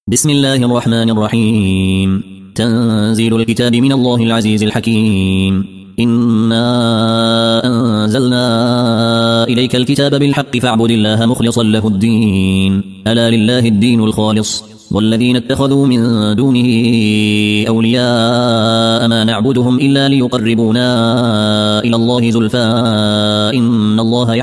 بسم الله الرحمن الرحيم. تنزيل الكتاب من الله العزيز الحكيم. إنا أنزلنا إليك الكتاب بالحق فاعبد الله مخلصا له الدين ألا لله الدين الخالص والذين اتخذوا من دونه أولياء ما نعبدهم إلا ليقربونا إلى الله زلفى إن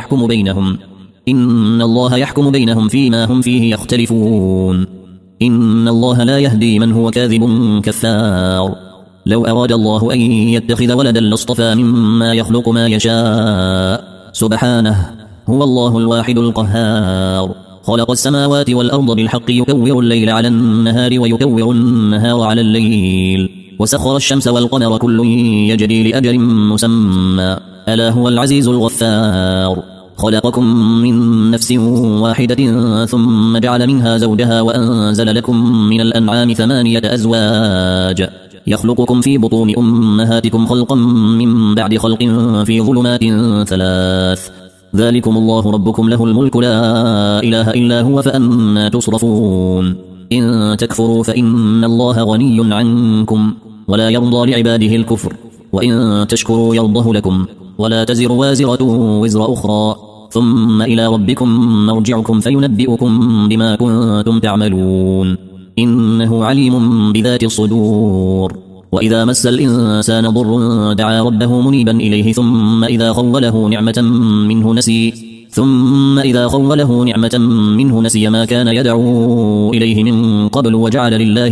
الله يحكم بينهم فيما هم فيه يختلفون إن الله لا يهدي من هو كاذب كفار. لو أراد الله أن يتخذ ولدا لاصطفى مما يخلق ما يشاء سبحانه هو الله الواحد القهار. خلق السماوات والأرض بالحق يكور الليل على النهار ويكور النهار على الليل وسخر الشمس والقمر كل يجري لأجل مسمى ألا هو العزيز الغفار. خلقكم من نفس واحدة ثم جعل منها زوجها وأنزل لكم من الأنعام 8 أزواج يخلقكم في بطون أمهاتكم خلقا من بعد خلق في ظلمات 3 ذلكم الله ربكم له الملك لا إله إلا هو فأنى تصرفون. إن تكفروا فإن الله غني عنكم ولا يرضى لعباده الكفر وإن تشكروا يرضه لكم ولا تزر وازرة وزر أخرى ثم إلى ربكم مرجعكم فينبئكم بما كنتم تعملون إنه عليم بذات الصدور. وإذا مس الإنسان ضر دعا ربه منيبا إليه ثم إذا خوله نعمة منه نسي ما كان يدعو إليه من قبل وجعل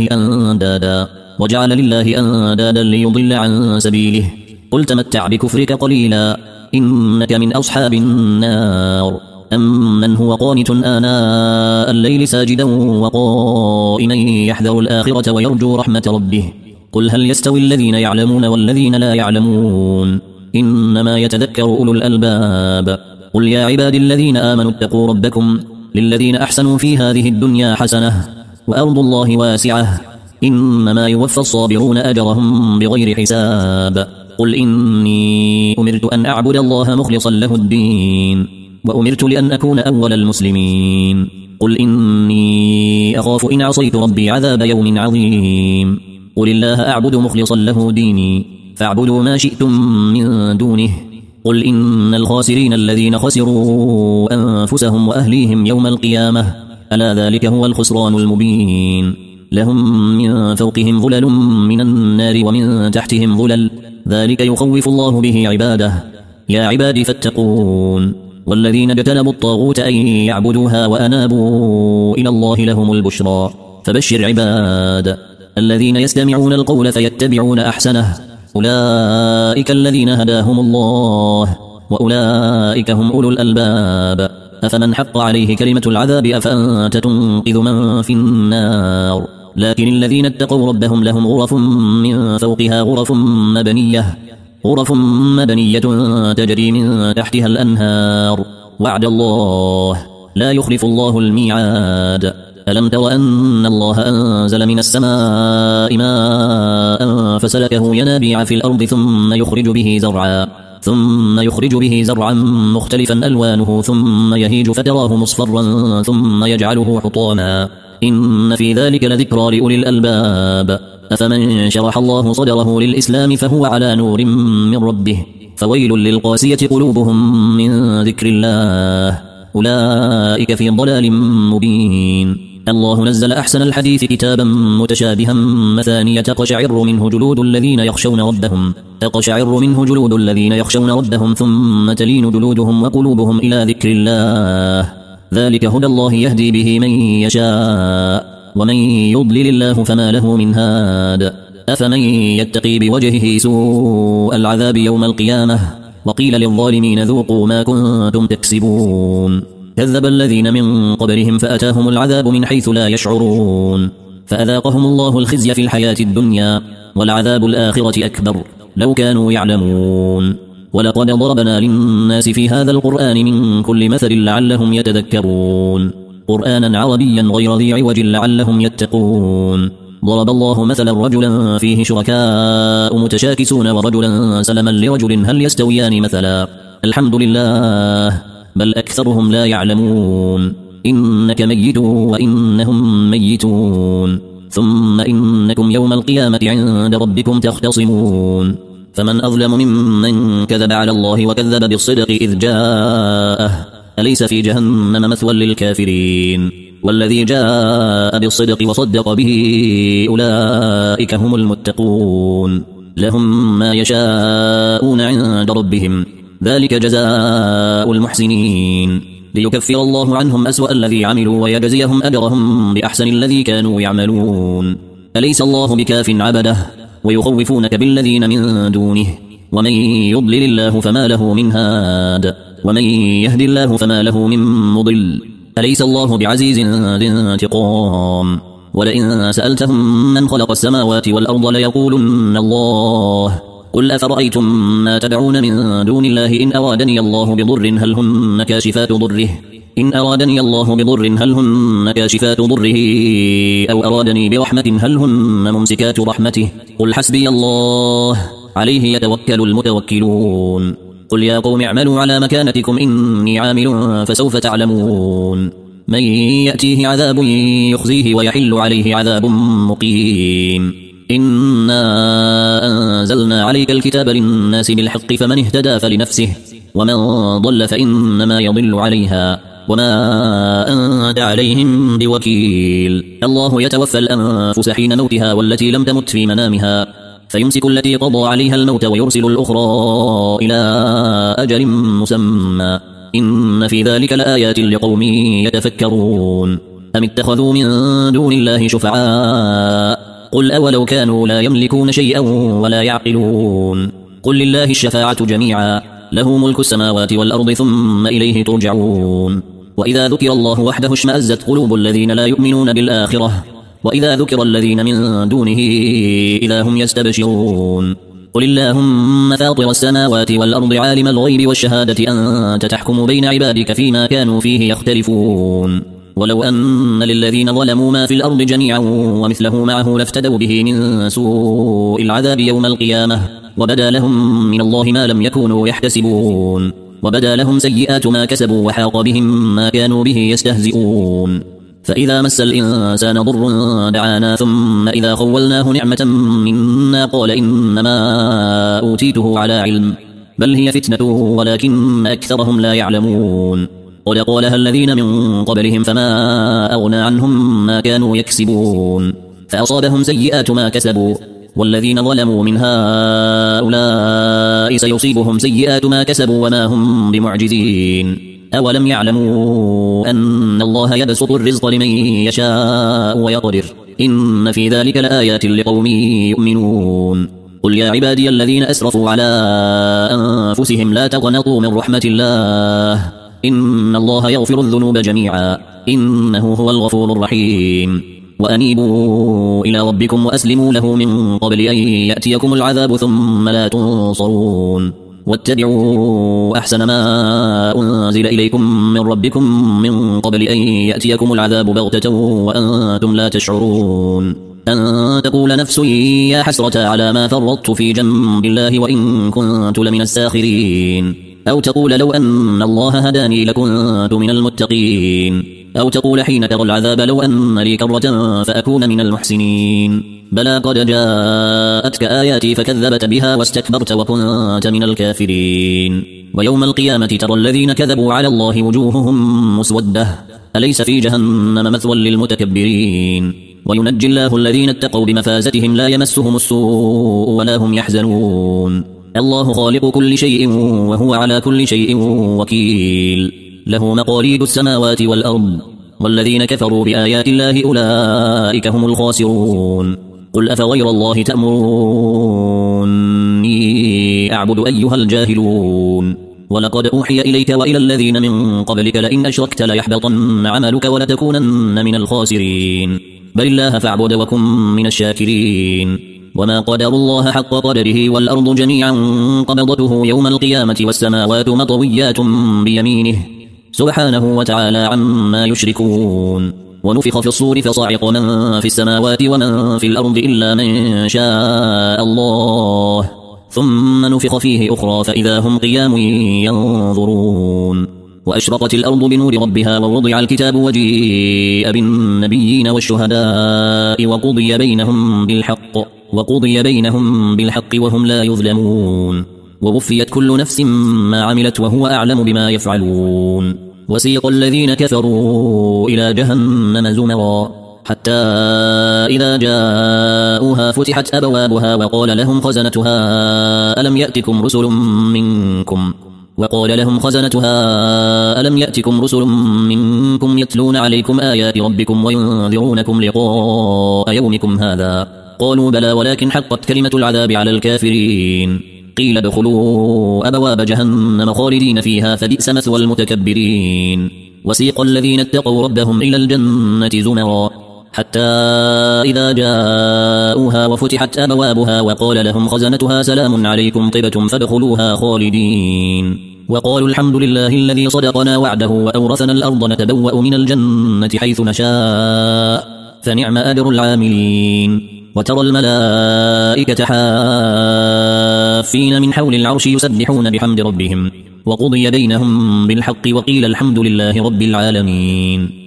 لله أندادا ليضل عن سبيله قل تمتع بكفرك قليلا إنك من أصحاب النار. أمن هو قانت آناء الليل ساجدا وقائما يحذر الآخرة ويرجو رحمة ربه قل هل يستوي الذين يعلمون والذين لا يعلمون إنما يتذكر أولو الألباب. قل يا عبادي الذين آمنوا اتقوا ربكم للذين أحسنوا في هذه الدنيا حسنة وأرض الله واسعة إنما يوفى الصابرون أجرهم بغير حساب. قل إني أمرت أن أعبد الله مخلصا له الدين وأمرت لأن أكون أول المسلمين. قل إني أخاف إن عصيت ربي عذاب يوم عظيم. قل الله أعبد مخلصا له ديني فاعبدوا ما شئتم من دونه. قل إن الخاسرين الذين خسروا أنفسهم وأهليهم يوم القيامة ألا ذلك هو الخسران المبين. لهم من فوقهم ظلل من النار ومن تحتهم ظلل ذلك يخوف الله به عباده يا عبادي فاتقون. والذين اجتنبوا الطاغوت أن يعبدوها وأنابوا إلى الله لهم البشرى فبشر عباد الذين يستمعون القول فيتبعون أحسنه أولئك الذين هداهم الله وأولئك هم أولو الألباب. أفمن حق عليه كلمة العذاب أفأنت تنقذ من في النار. لكن الذين اتقوا ربهم لهم غرف من فوقها غرف مبنية تجري من تحتها الأنهار وعد الله لا يخلف الله الميعاد. ألم تر أن الله أنزل من السماء ماء فسلكه ينابيع في الأرض ثم يخرج به زرعا مختلفا ألوانه ثم يهيج فتراه مصفرا ثم يجعله حطاما إن في ذلك لذكرى لأولي الألباب. أفمن شرح الله صدره للإسلام فهو على نور من ربه فويل للقاسية قلوبهم من ذكر الله أولئك في ضلال مبين. الله نزل أحسن الحديث كتابا متشابها مثانية تقشعر منه جلود الذين يخشون ربهم ثم تلين جلودهم وقلوبهم إلى ذكر الله ذلك هدى الله يهدي به من يشاء ومن يضلل الله فما له من هاد. أفمن يتقي بوجهه سوء العذاب يوم القيامة وقيل للظالمين ذوقوا ما كنتم تكسبون. كذب الذين من قبلهم فأتاهم العذاب من حيث لا يشعرون فأذاقهم الله الخزي في الحياة الدنيا والعذاب الآخرة أكبر لو كانوا يعلمون. ولقد ضربنا للناس في هذا القرآن من كل مثل لعلهم يتذكرون قرآنا عربيا غير ذي عوج لعلهم يتقون. ضرب الله مثلا رجلا فيه شركاء متشاكسون ورجلا سلما لرجل هل يستويان مثلا الحمد لله بل أكثرهم لا يعلمون. إنك ميت وإنهم ميتون ثم إنكم يوم القيامة عند ربكم تختصمون فمن أظلم ممن كذب على الله وكذب بالصدق إذ جاءه أليس في جهنم مثوى للكافرين والذي جاء بالصدق وصدق به أولئك هم المتقون لهم ما يشاءون عند ربهم ذلك جزاء المحسنين ليكفر الله عنهم أسوأ الذي عملوا ويجزيهم أجرهم بأحسن الذي كانوا يعملون أليس الله بكاف عبده ويخوفونك بالذين من دونه ومن يضلل الله فما له من هاد ومن يهد الله فما له من مضل أليس الله بعزيز ذي انتقام ولئن سألتهم من خلق السماوات والأرض ليقولن الله قل أفرأيتم ما تدعون من دون الله إن أرادني الله بضر هل هن كاشفات ضره أو أرادني برحمة هل هن ممسكات رحمته قل حسبي الله عليه يتوكل المتوكلون قل يا قوم اعملوا على مكانتكم إني عامل فسوف تعلمون من يأتيه عذاب يخزيه ويحل عليه عذاب مقيم إنا أنزلنا عليك الكتاب للناس بالحق فمن اهتدى فلنفسه ومن ضل فإنما يضل عليها وما أنت عليهم بوكيل الله يتوفى الأنفس حين موتها والتي لم تمت في منامها فيمسك التي قضى عليها الموت ويرسل الأخرى إلى أجل مسمى إن في ذلك لآيات لقوم يتفكرون أم اتخذوا من دون الله شفعاء قل أولو كانوا لا يملكون شيئا ولا يعقلون قل لله الشفاعة جميعا له ملك السماوات والأرض ثم إليه ترجعون وإذا ذكر الله وحده اشمأزت قلوب الذين لا يؤمنون بالآخرة وإذا ذكر الذين من دونه إذا هم يستبشرون قل اللهم فاطر السماوات والأرض عالم الغيب والشهادة أنت تحكم بين عبادك فيما كانوا فيه يختلفون ولو أن للذين ظلموا ما في الأرض جميعا ومثله معه لافتدوا به من سوء العذاب يوم القيامة وبدا لهم من الله ما لم يكونوا يحتسبون وبدا لهم سيئات ما كسبوا وحاق بهم ما كانوا به يستهزئون فإذا مس الإنسان ضر دعانا ثم إذا خولناه نعمة منا قال إنما أوتيته على علم بل هي فتنة ولكن أكثرهم لا يعلمون قد قالها الذين من قبلهم فما أغنى عنهم ما كانوا يكسبون فأصابهم سيئات ما كسبوا والذين ظلموا من هؤلاء سيصيبهم سيئات ما كسبوا وما هم بمعجزين أولم يعلموا أن الله يبسط الرزق لمن يشاء ويقدر إن في ذلك لآيات لقوم يؤمنون قل يا عبادي الذين أسرفوا على أنفسهم لا تقنطوا من رحمة الله إن الله يغفر الذنوب جميعا إنه هو الغفور الرحيم وأنيبوا إلى ربكم وأسلموا له من قبل أن يأتيكم العذاب ثم لا تنصرون واتبعوا أحسن ما أنزل إليكم من ربكم من قبل أن يأتيكم العذاب بغتة وأنتم لا تشعرون أن تقول نفس يا حسرة على ما فرطت في جنب الله وإن كنت لمن الساخرين أو تقول لو أن الله هداني لكنت من المتقين أو تقول حين ترى العذاب لو أن لي كرة فأكون من المحسنين بلى قد جاءتك آياتي فكذبت بها واستكبرت وكنت من الكافرين ويوم القيامة ترى الذين كذبوا على الله وجوههم مسودة أليس في جهنم مثوى للمتكبرين وينجي الله الذين اتقوا بمفازتهم لا يمسهم السوء ولا هم يحزنون الله خالق كل شيء وهو على كل شيء وكيل له مقاليد السماوات والأرض والذين كفروا بآيات الله أولئك هم الخاسرون قل أفغير الله تأمروني أعبد أيها الجاهلون ولقد أوحي إليك وإلى الذين من قبلك لئن أشركت ليحبطن عملك ولتكونن من الخاسرين بل الله فاعبد وكن من الشاكرين وما قدر الله حق قدره والأرض جميعا قبضته يوم القيامة والسماوات مطويات بيمينه سبحانه وتعالى عما يشركون ونفخ في الصور فصعق من في السماوات ومن في الأرض إلا من شاء الله ثم نفخ فيه أخرى فإذا هم قيام ينظرون وأشرقت الأرض بنور ربها ووضع الكتاب وجيء بالنبيين والشهداء وقضي بينهم بالحق وهم لا يظلمون ووفيت كل نفس ما عملت وهو أعلم بما يفعلون وسيق الذين كفروا إلى جهنم زمرا حتى إذا جاءوها فتحت أبوابها وقال لهم خزنتها ألم يأتكم رسل منكم يتلون عليكم آيات ربكم وينذرونكم لقاء يومكم هذا قالوا بلى ولكن حقت كلمة العذاب على الكافرين قيل ادخلوا أبواب جهنم خالدين فيها فبئس مثوى المتكبرين وسيق الذين اتقوا ربهم إلى الجنة زمرا حتى إذا جاءوها وفتحت أبوابها وقال لهم خزنتها سلام عليكم طبتم فادخلوها خالدين وقالوا الحمد لله الذي صدقنا وعده وأورثنا الأرض نتبوأ من الجنة حيث نشاء فنعم أجر العاملين وترى الملائكة حافين من حول العرش يسبحون بحمد ربهم وقضي بينهم بالحق وقيل الحمد لله رب العالمين.